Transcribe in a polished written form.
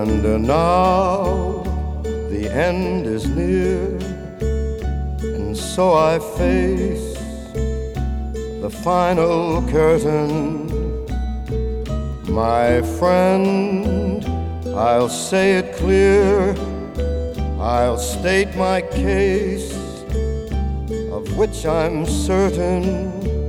And now the end is near, and so I face the final curtain. My friend, I'll say it clear, I'll state my case, of which I'm certain.